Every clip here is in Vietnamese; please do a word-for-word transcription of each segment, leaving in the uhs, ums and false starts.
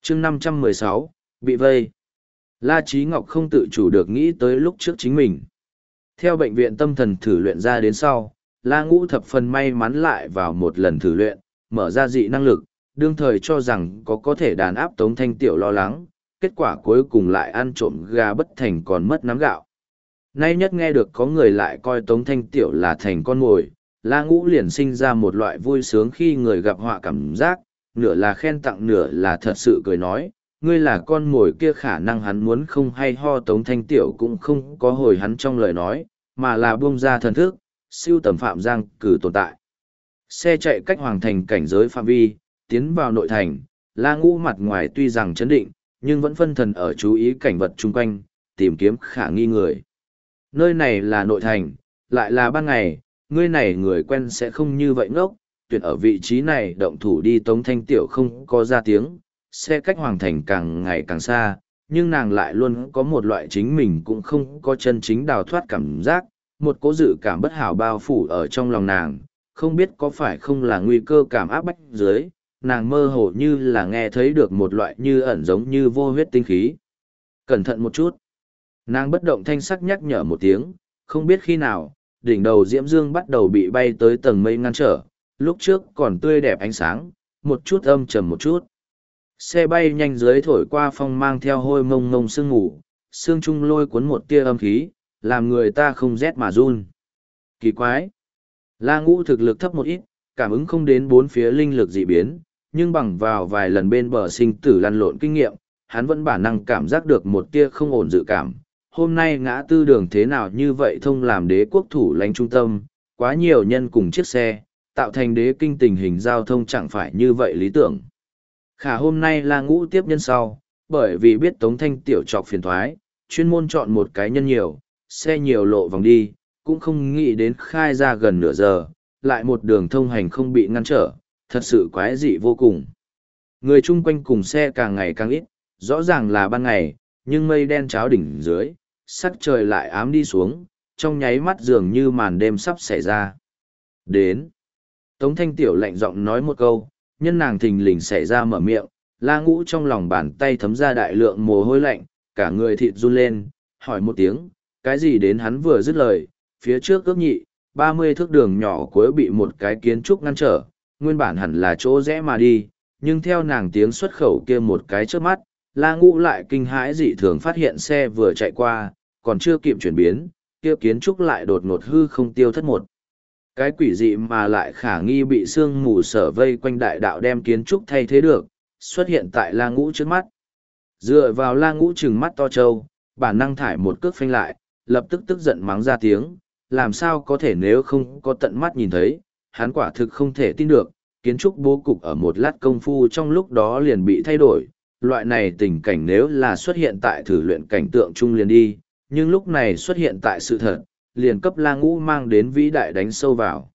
chương năm trăm mười sáu, bị vây. La Chí Ngọc không tự chủ được nghĩ tới lúc trước chính mình. Theo bệnh viện tâm thần thử luyện ra đến sau, La Ngũ thập phần may mắn lại vào một lần thử luyện, mở ra dị năng lực, đương thời cho rằng có có thể đàn áp Tống Thanh Tiểu lo lắng, kết quả cuối cùng lại ăn trộm gà bất thành còn mất nắm gạo. Nay nhất nghe được có người lại coi Tống Thanh Tiểu là thành con mồi, La Ngũ liền sinh ra một loại vui sướng khi người gặp họa cảm giác, nửa là khen tặng nửa là thật sự cười nói, ngươi là con mồi kia, khả năng hắn muốn không hay ho Tống Thanh Tiểu cũng không có hồi hắn trong lời nói, mà là buông ra thần thức, siêu tầm Phạm Giang cử tồn tại. Xe chạy cách hoàng thành cảnh giới phạm vi, tiến vào nội thành, La Ngũ mặt ngoài tuy rằng chấn định, nhưng vẫn phân thần ở chú ý cảnh vật chung quanh, tìm kiếm khả nghi người. Nơi này là nội thành, lại là ban ngày, ngươi này người quen sẽ không như vậy ngốc, tuyển ở vị trí này động thủ đi. Tống Thanh Tiểu không có ra tiếng, xe cách hoàng thành càng ngày càng xa, nhưng nàng lại luôn có một loại chính mình cũng không có chân chính đào thoát cảm giác, một cố dự cảm bất hảo bao phủ ở trong lòng nàng, không biết có phải không là nguy cơ cảm áp bách dưới, nàng mơ hồ như là nghe thấy được một loại như ẩn giống như vô huyết tinh khí. Cẩn thận một chút. Nàng bất động thanh sắc nhắc nhở một tiếng, không biết khi nào, đỉnh đầu Diễm Dương bắt đầu bị bay tới tầng mây ngăn trở, lúc trước còn tươi đẹp ánh sáng, một chút âm trầm một chút. Xe bay nhanh dưới thổi qua phong mang theo hôi mông mông sương ngủ, sương trung lôi cuốn một tia âm khí, làm người ta không rét mà run. Kỳ quái! La Ngũ thực lực thấp một ít, cảm ứng không đến bốn phía linh lực dị biến, nhưng bằng vào vài lần bên bờ sinh tử lăn lộn kinh nghiệm, hắn vẫn bản năng cảm giác được một tia không ổn dự cảm. Hôm nay ngã tư đường thế nào như vậy thông làm đế quốc thủ lãnh trung tâm, quá nhiều nhân cùng chiếc xe, tạo thành đế kinh tình hình giao thông chẳng phải như vậy lý tưởng. Khả hôm nay La Ngũ tiếp nhân sau, bởi vì biết Tống Thanh Tiểu trọc phiền thoái, chuyên môn chọn một cái nhân nhiều, xe nhiều lộ vòng đi, cũng không nghĩ đến khai ra gần nửa giờ, lại một đường thông hành không bị ngăn trở, thật sự quái dị vô cùng. Người chung quanh cùng xe càng ngày càng ít, rõ ràng là ban ngày, nhưng mây đen cháo đỉnh dưới, sắc trời lại ám đi xuống, trong nháy mắt dường như màn đêm sắp xảy ra. Đến. Tống Thanh Tiểu lạnh giọng nói một câu, nhân nàng thình lình xảy ra mở miệng, La Ngũ trong lòng bàn tay thấm ra đại lượng mồ hôi lạnh, cả người thịt run lên, hỏi một tiếng, cái gì đến hắn vừa dứt lời, phía trước ước nhị, ba mươi thước đường nhỏ cuối bị một cái kiến trúc ngăn trở, nguyên bản hẳn là chỗ rẽ mà đi, nhưng theo nàng tiếng xuất khẩu kia một cái trước mắt, La Ngũ lại kinh hãi dị thường phát hiện xe vừa chạy qua, còn chưa kịp chuyển biến, kia kiến trúc lại đột ngột hư không tiêu thất một. Cái quỷ dị mà lại khả nghi bị sương mù sở vây quanh đại đạo đem kiến trúc thay thế được, xuất hiện tại La Ngũ trước mắt. Dựa vào La Ngũ trừng mắt to trâu, bản năng thải một cước phanh lại, lập tức tức giận mắng ra tiếng, làm sao có thể nếu không có tận mắt nhìn thấy, hắn quả thực không thể tin được, kiến trúc bố cục ở một lát công phu trong lúc đó liền bị thay đổi, loại này tình cảnh nếu là xuất hiện tại thử luyện cảnh tượng chung liền đi, nhưng lúc này xuất hiện tại sự thật, liền cấp La Ngũ mang đến vĩ đại đánh sâu vào.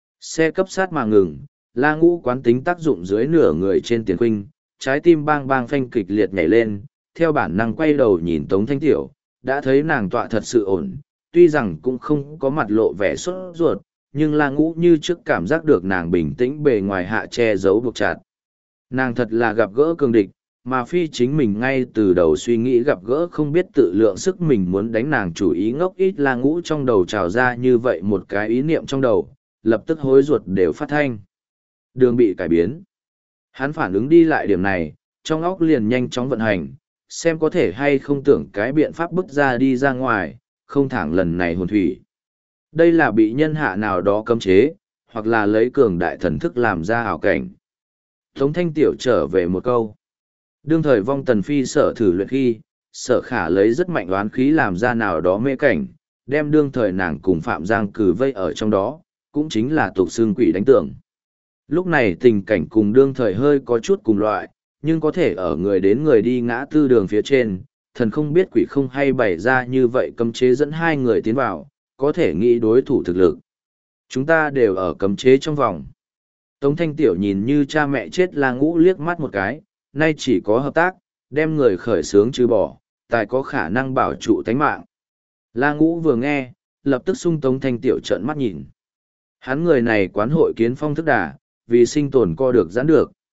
Xe cấp sát mà ngừng, La Ngũ quán tính tác dụng dưới nửa người trên tiền khuynh, trái tim bang bang phanh kịch liệt nhảy lên, theo bản năng quay đầu nhìn Tống Thanh Tiểu, đã thấy nàng tọa thật sự ổn, tuy rằng cũng không có mặt lộ vẻ sốt ruột, nhưng La Ngũ như trước cảm giác được nàng bình tĩnh bề ngoài hạ che giấu buộc chặt. Nàng thật là gặp gỡ cường địch, mà phi chính mình ngay từ đầu suy nghĩ gặp gỡ không biết tự lượng sức mình muốn đánh nàng chủ ý ngốc ít. La Ngũ trong đầu trào ra như vậy một cái ý niệm trong đầu, lập tức hối ruột đều phát thanh. Đường bị cải biến. Hắn phản ứng đi lại điểm này, trong óc liền nhanh chóng vận hành, xem có thể hay không tưởng cái biện pháp bức ra đi ra ngoài, không thẳng lần này hồn thủy. Đây là bị nhân hạ nào đó cấm chế, hoặc là lấy cường đại thần thức làm ra ảo cảnh. Tống Thanh Tiểu trở về một câu. Đương thời vong tần phi sở thử luyện khi, sở khả lấy rất mạnh oán khí làm ra nào đó mê cảnh, đem đương thời nàng cùng Phạm Giang cử vây ở trong đó, cũng chính là tục xương quỷ đánh tưởng. Lúc này tình cảnh cùng đương thời hơi có chút cùng loại, nhưng có thể ở người đến người đi ngã tư đường phía trên, thần không biết quỷ không hay bày ra như vậy cấm chế dẫn hai người tiến vào, có thể nghĩ đối thủ thực lực. Chúng ta đều ở cấm chế trong vòng. Tống Thanh Tiểu nhìn như cha mẹ chết La Ngũ liếc mắt một cái, nay chỉ có hợp tác, đem người khởi sướng trừ bỏ, tài có khả năng bảo trụ tánh mạng. La Ngũ vừa nghe, lập tức sung Tống Thanh Tiểu trợn mắt nhìn. Hắn người này quán hội kiến phong thức đà, vì sinh tồn co được giãn được.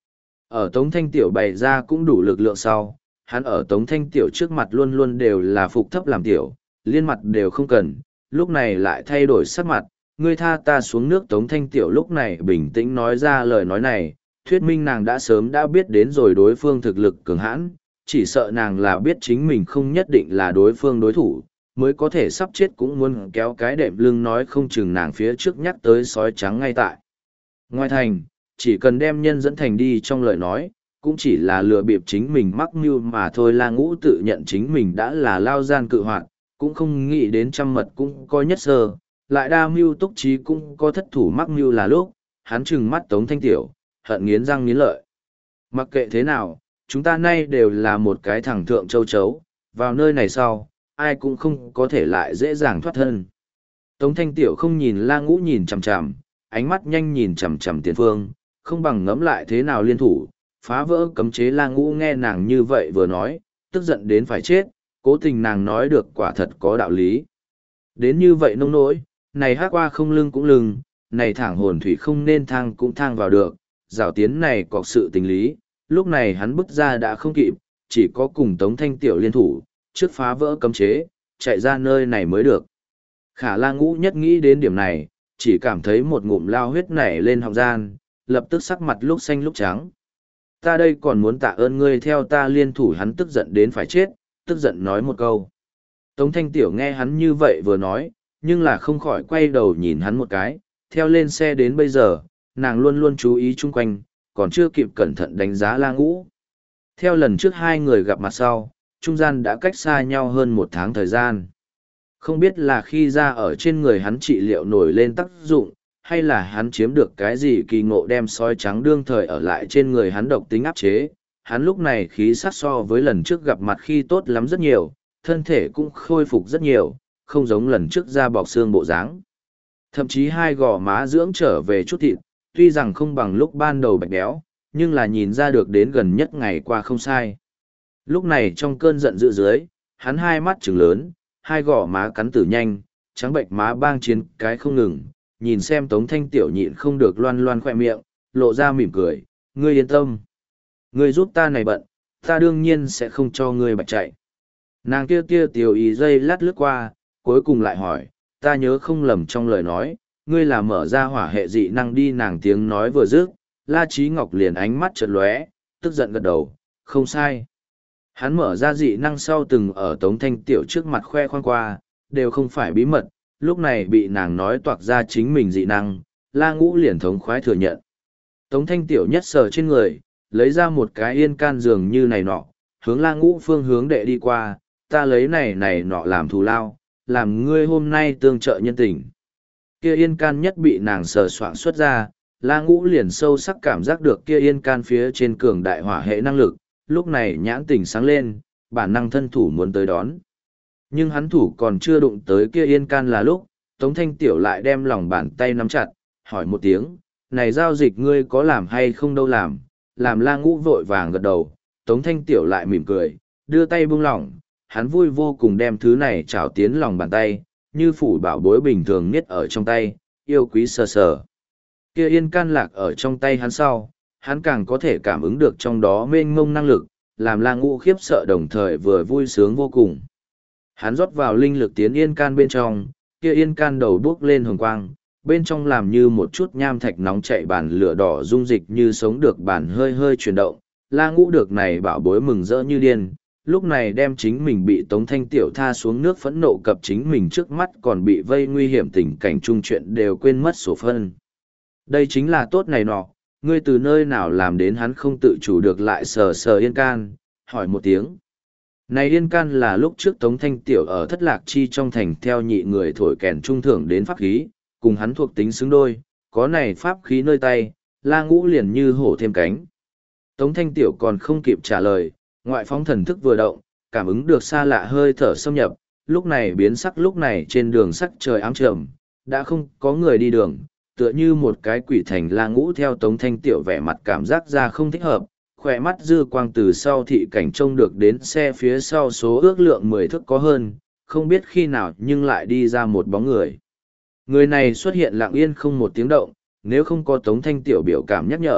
Ở Tống Thanh Tiểu bày ra cũng đủ lực lượng sau, hắn ở Tống Thanh Tiểu trước mặt luôn luôn đều là phục thấp làm tiểu, liên mặt đều không cần, lúc này lại thay đổi sắc mặt, ngươi tha ta xuống nước. Tống Thanh Tiểu lúc này bình tĩnh nói ra lời nói này, thuyết minh nàng đã sớm đã biết đến rồi đối phương thực lực cường hãn, chỉ sợ nàng là biết chính mình không nhất định là đối phương đối thủ, mới có thể sắp chết cũng muốn kéo cái đệm lưng nói không chừng nàng phía trước nhắc tới sói trắng ngay tại. Ngoài thành, chỉ cần đem nhân dẫn thành đi trong lời nói, cũng chỉ là lừa bịp chính mình mắc mưu mà thôi. La Ngũ tự nhận chính mình đã là lao gian cự hoạt, cũng không nghĩ đến trăm mật cũng có nhất sơ, lại đa mưu túc trí cũng có thất thủ mắc mưu là lúc, hắn trừng mắt Tống Thanh Tiểu, hận nghiến răng nghiến lợi. Mặc kệ thế nào, chúng ta nay đều là một cái thằng thượng châu chấu, vào nơi này sau, ai cũng không có thể lại dễ dàng thoát thân. Tống Thanh Tiểu không nhìn La Ngũ nhìn chằm chằm, ánh mắt nhanh nhìn chằm chằm tiền phương, không bằng ngẫm lại thế nào liên thủ, phá vỡ cấm chế. La Ngũ nghe nàng như vậy vừa nói, tức giận đến phải chết, cố tình nàng nói được quả thật có đạo lý. Đến như vậy nông nỗi, này hát qua không lưng cũng lưng, này thẳng hồn thủy không nên thang cũng thang vào được, rào tiến này có sự tình lý, lúc này hắn bước ra đã không kịp, chỉ có cùng Tống Thanh Tiểu liên thủ, trước phá vỡ cấm chế, chạy ra nơi này mới được. Khả La Ngũ nhất nghĩ đến điểm này, chỉ cảm thấy một ngụm lao huyết nảy lên họng gian, lập tức sắc mặt lúc xanh lúc trắng. Ta đây còn muốn tạ ơn ngươi theo ta liên thủ. Hắn tức giận đến phải chết, tức giận nói một câu. Tống Thanh Tiểu nghe hắn như vậy vừa nói, nhưng là không khỏi quay đầu nhìn hắn một cái, theo lên xe đến bây giờ, nàng luôn luôn chú ý chung quanh, còn chưa kịp cẩn thận đánh giá La Ngũ. Theo lần trước hai người gặp mặt sau, trung gian đã cách xa nhau hơn một tháng thời gian. Không biết là khi ra ở trên người hắn trị liệu nổi lên tác dụng, hay là hắn chiếm được cái gì kỳ ngộ đem sói trắng đương thời ở lại trên người hắn độc tính áp chế. Hắn lúc này khí sắc so với lần trước gặp mặt khi tốt lắm rất nhiều, thân thể cũng khôi phục rất nhiều, không giống lần trước da bọc xương bộ dáng. Thậm chí hai gò má dưỡng trở về chút thịt, tuy rằng không bằng lúc ban đầu bạch béo, nhưng là nhìn ra được đến gần nhất ngày qua không sai. Lúc này trong cơn giận dữ dưới, hắn hai mắt trừng lớn, hai gò má cắn tử nhanh, trắng bệnh má bang chiến cái không ngừng, nhìn xem Tống Thanh Tiểu nhịn không được loan loan khoe miệng, lộ ra mỉm cười, ngươi yên tâm. Ngươi giúp ta này bận, ta đương nhiên sẽ không cho ngươi bạch chạy. Nàng kia kia tiểu ý dây lát lướt qua, cuối cùng lại hỏi, ta nhớ không lầm trong lời nói, ngươi là mở ra hỏa hệ dị năng đi. Nàng tiếng nói vừa dứt, La Chí Ngọc liền ánh mắt chợt lóe, tức giận gật đầu, không sai. Hắn mở ra dị năng sau từng ở Tống Thanh Tiểu trước mặt khoe khoang qua, đều không phải bí mật, lúc này bị nàng nói toạc ra chính mình dị năng, La Ngũ liền thống khoái thừa nhận. Tống Thanh Tiểu nhất sờ trên người, lấy ra một cái yên can dường như này nọ, hướng La Ngũ phương hướng đệ đi qua, ta lấy này này nọ làm thù lao, làm ngươi hôm nay tương trợ nhân tình. Kia yên can nhất bị nàng sờ soạng xuất ra, La Ngũ liền sâu sắc cảm giác được kia yên can phía trên cường đại hỏa hệ năng lực, lúc này nhãn tình sáng lên, bản năng thân thủ muốn tới đón. Nhưng hắn thủ còn chưa đụng tới kia yên can là lúc, Tống Thanh Tiểu lại đem lòng bàn tay nắm chặt, hỏi một tiếng, này giao dịch ngươi có làm hay không đâu làm, làm La Ngũ vội vàng gật đầu, Tống Thanh Tiểu lại mỉm cười, đưa tay buông lỏng, hắn vui vô cùng đem thứ này trảo tiến lòng bàn tay, như phủ bảo bối bình thường niết ở trong tay, yêu quý sờ sờ. Kia yên can lạc ở trong tay hắn sau, hắn càng có thể cảm ứng được trong đó mênh mông năng lực, làm La Ngũ khiếp sợ đồng thời vừa vui sướng vô cùng. Hắn rót vào linh lực tiến yên can bên trong, kia yên can đầu bước lên hồng quang, bên trong làm như một chút nham thạch nóng chạy bản lửa đỏ dung dịch như sống được bản hơi hơi chuyển động. La Ngũ được này bảo bối mừng rỡ như điên, lúc này đem chính mình bị Tống Thanh Tiểu tha xuống nước phẫn nộ cập chính mình trước mắt còn bị vây nguy hiểm tình cảnh chung chuyện đều quên mất sổ phân. Đây chính là tốt này nọ, ngươi từ nơi nào làm đến. Hắn không tự chủ được lại sờ sờ yên can, hỏi một tiếng. Này yên can là lúc trước Tống Thanh Tiểu ở Thất Lạc Chi trong thành theo nhị người thổi kèn trung thưởng đến pháp khí, cùng hắn thuộc tính xứng đôi, có này pháp khí nơi tay, La Ngũ liền như hổ thêm cánh. Tống Thanh Tiểu còn không kịp trả lời, ngoại phóng thần thức vừa động, cảm ứng được xa lạ hơi thở xâm nhập, lúc này biến sắc. Lúc này trên đường sắc trời ám trầm, đã không có người đi đường, tựa như một cái quỷ thành. La Ngũ theo Tống Thanh Tiểu vẻ mặt cảm giác ra không thích hợp, khỏe mắt dư quang từ sau thị cảnh trông được đến xe phía sau số ước lượng mười thước có hơn, không biết khi nào nhưng lại đi ra một bóng người. Người này xuất hiện lặng yên không một tiếng động, nếu không có Tống Thanh Tiểu biểu cảm nhắc nhở,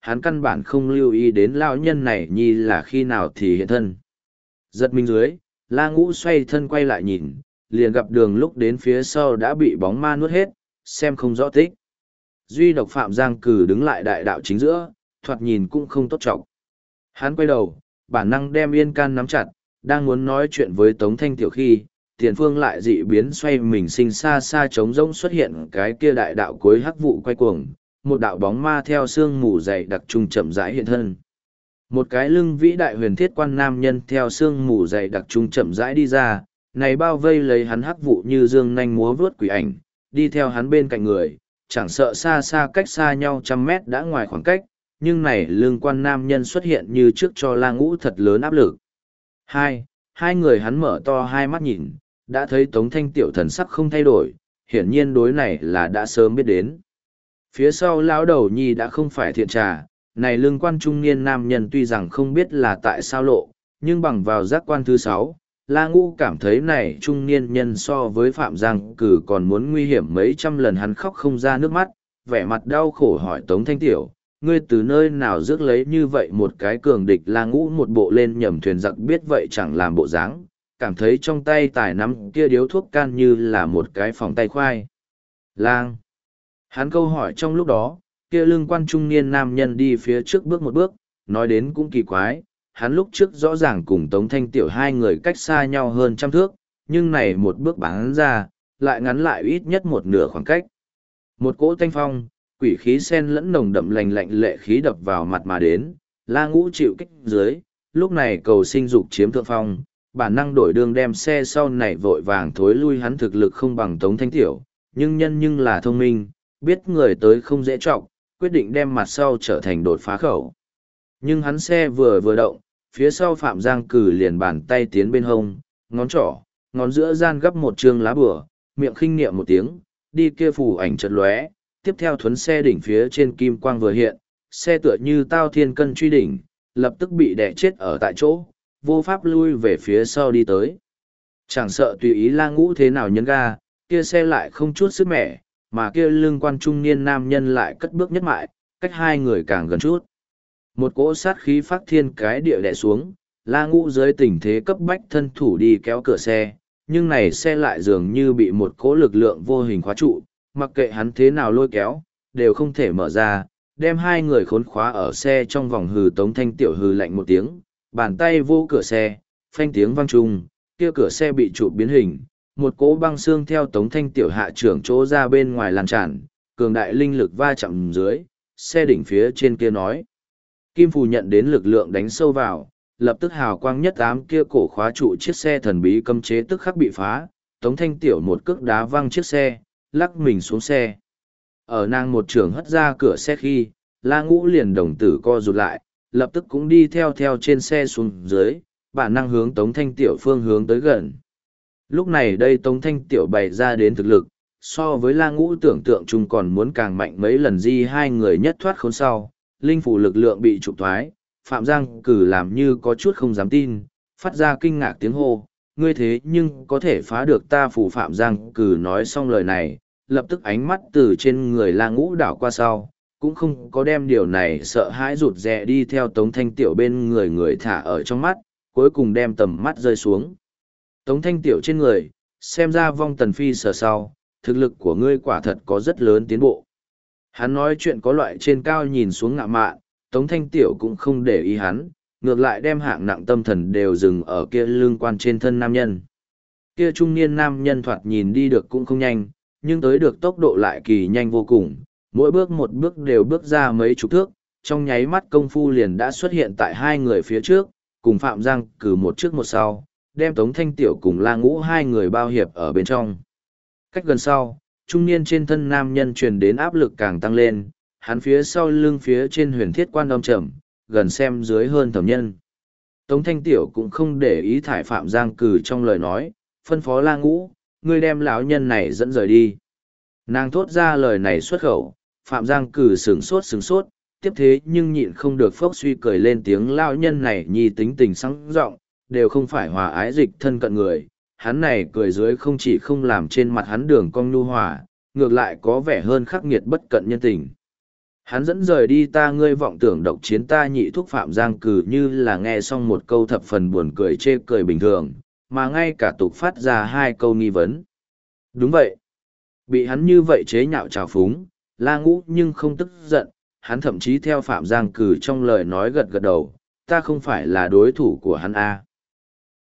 hắn căn bản không lưu ý đến lão nhân này nhi là khi nào thì hiện thân. Giật mình dưới, La Ngũ xoay thân quay lại nhìn, liền gặp đường lúc đến phía sau đã bị bóng ma nuốt hết, xem không rõ tích. Duy độc Phạm Giang Cử đứng lại đại đạo chính giữa, thoạt nhìn cũng không tốt trọng. Hắn quay đầu, bản năng đem yên can nắm chặt, đang muốn nói chuyện với Tống Thanh Tiểu khi, tiền phương lại dị biến xoay mình sinh xa xa trống rỗng xuất hiện cái kia đại đạo cuối hắc vụ quay cuồng, một đạo bóng ma theo sương mù dày đặc trung chậm rãi hiện thân. Một cái lưng vĩ đại huyền thiết quan nam nhân theo sương mù dày đặc trung chậm rãi đi ra, này bao vây lấy hắn hắc vụ như dương nanh múa vướt quỷ ảnh, đi theo hắn bên cạnh người, chẳng sợ xa xa cách xa nhau trăm mét đã ngoài khoảng cách, nhưng này lưng quan nam nhân xuất hiện như trước cho La Ngũ thật lớn áp lực. Hai, hai người hắn mở to hai mắt nhìn, đã thấy Tống Thanh Tiểu thần sắc không thay đổi, hiển nhiên đối này là đã sớm biết đến. Phía sau lão đầu nhi đã không phải thiện trà, này lương quan trung niên nam nhân tuy rằng không biết là tại sao lộ, nhưng bằng vào giác quan thứ sáu, La Ngũ cảm thấy này trung niên nhân so với Phạm Giang Cử còn muốn nguy hiểm mấy trăm lần. Hắn khóc không ra nước mắt, vẻ mặt đau khổ hỏi Tống Thanh Tiểu, ngươi từ nơi nào rước lấy như vậy một cái cường địch? La Ngũ một bộ lên nhầm thuyền giặc biết vậy chẳng làm bộ dáng, cảm thấy trong tay tài nắm kia điếu thuốc can như là một cái phòng tay khoai lang. Hắn câu hỏi trong lúc đó, kia lưng quan trung niên nam nhân đi phía trước bước một bước, nói đến cũng kỳ quái, hắn lúc trước rõ ràng cùng Tống Thanh Tiểu hai người cách xa nhau hơn trăm thước, nhưng này một bước bắn ra, lại ngắn lại ít nhất một nửa khoảng cách. Một cỗ thanh phong, quỷ khí sen lẫn nồng đậm lành lạnh lệ khí đập vào mặt mà đến, La Ngũ chịu kích dưới, lúc này cầu sinh dục chiếm thượng phong, bản năng đổi đường đem xe sau này vội vàng thối lui. Hắn thực lực không bằng Tống Thanh Tiểu, nhưng nhân nhưng là thông minh, biết người tới không dễ trọng, quyết định đem mặt sau trở thành đột phá khẩu. Nhưng hắn xe vừa vừa động, phía sau Phạm Giang Cử liền bàn tay tiến bên hông, ngón trỏ, ngón giữa gian gấp một trương lá bửa, miệng khinh niệm một tiếng, đi kia phủ ảnh chợt lóe, tiếp theo thuấn xe đỉnh phía trên kim quang vừa hiện, xe tựa như tao thiên cân truy đỉnh, lập tức bị đè chết ở tại chỗ, vô pháp lui về phía sau đi tới. Chẳng sợ tùy ý La Ngũ thế nào nhấn ga, kia xe lại không chút sức mẻ, mà kia lưng quan trung niên nam nhân lại cất bước nhất mại, cách hai người càng gần chút. Một cỗ sát khí phát thiên cái địa đè xuống, La Ngũ dưới tình thế cấp bách thân thủ đi kéo cửa xe, nhưng này xe lại dường như bị một cỗ lực lượng vô hình khóa trụ, mặc kệ hắn thế nào lôi kéo, đều không thể mở ra, đem hai người khốn khóa ở xe trong vòng. Hừ. Tống Thanh Tiểu hừ lạnh một tiếng, bàn tay vô cửa xe, phanh tiếng vang trùng, kia cửa xe bị trụ biến hình, một cỗ băng xương theo Tống Thanh Tiểu hạ trưởng chỗ ra bên ngoài lan tràn, cường đại linh lực va chạm dưới, xe đỉnh phía trên kia nói. Kim Phù nhận đến lực lượng đánh sâu vào, lập tức hào quang nhất ám kia cổ khóa trụ chiếc xe thần bí cấm chế tức khắc bị phá, Tống Thanh Tiểu một cước đá văng chiếc xe, lắc mình xuống xe. Ở nàng một trường hất ra cửa xe khi, La Ngũ liền đồng tử co rụt lại, lập tức cũng đi theo theo trên xe xuống dưới, bản năng hướng Tống Thanh Tiểu phương hướng tới gần. Lúc này đây Tống Thanh Tiểu bày ra đến thực lực, so với La Ngũ tưởng tượng chung còn muốn càng mạnh mấy lần. Di hai người nhất thoát khốn sau, linh phủ lực lượng bị trục thoái, Phạm Giang Cử làm như có chút không dám tin, phát ra kinh ngạc tiếng hô, ngươi thế nhưng có thể phá được ta phủ. Phạm Giang Cử nói xong lời này, lập tức ánh mắt từ trên người La Ngũ đảo qua sau, cũng không có đem điều này sợ hãi rụt rè đi theo Tống Thanh Tiểu bên người người thả ở trong mắt, cuối cùng đem tầm mắt rơi xuống Tống Thanh Tiểu trên người, xem ra vong tần phi sở sau, thực lực của ngươi quả thật có rất lớn tiến bộ. Hắn nói chuyện có loại trên cao nhìn xuống ngạ mạn, Tống Thanh Tiểu cũng không để ý hắn, ngược lại đem hạng nặng tâm thần đều dừng ở kia lưng quan trên thân nam nhân. Kia trung niên nam nhân thoạt nhìn đi được cũng không nhanh, nhưng tới được tốc độ lại kỳ nhanh vô cùng, mỗi bước một bước đều bước ra mấy chục thước, trong nháy mắt công phu liền đã xuất hiện tại hai người phía trước, cùng Phạm Giang Cử một trước một sau, đem Tống Thanh Tiểu cùng La Ngũ hai người bao hiệp ở bên trong. Cách gần sau, trung niên trên thân nam nhân truyền đến áp lực càng tăng lên, hắn phía sau lưng phía trên huyền thiết quan âm trầm, gần xem dưới hơn thẩm nhân. Tống Thanh Tiểu cũng không để ý thải Phạm Giang Cử trong lời nói, phân phó La Ngũ, ngươi đem lão nhân này dẫn rời đi. Nàng thốt ra lời này xuất khẩu, Phạm Giang Cử sửng sốt sửng sốt, tiếp thế nhưng nhịn không được phốc suy cười lên tiếng. Lão nhân này nhi tính tình sáng rộng, đều không phải hòa ái dịch thân cận người, hắn này cười dưới không chỉ không làm trên mặt hắn đường cong nhu hòa, ngược lại có vẻ hơn khắc nghiệt bất cận nhân tình. Hắn dẫn rời đi ta ngươi vọng tưởng độc chiến ta nhị thúc Phạm Giang Cừ như là nghe xong một câu thập phần buồn cười chê cười bình thường, mà ngay cả tục phát ra hai câu nghi vấn. Đúng vậy. Bị hắn như vậy chế nhạo trào phúng, La Ngũ nhưng không tức giận, hắn thậm chí theo Phạm Giang Cừ trong lời nói gật gật đầu, ta không phải là đối thủ của hắn a.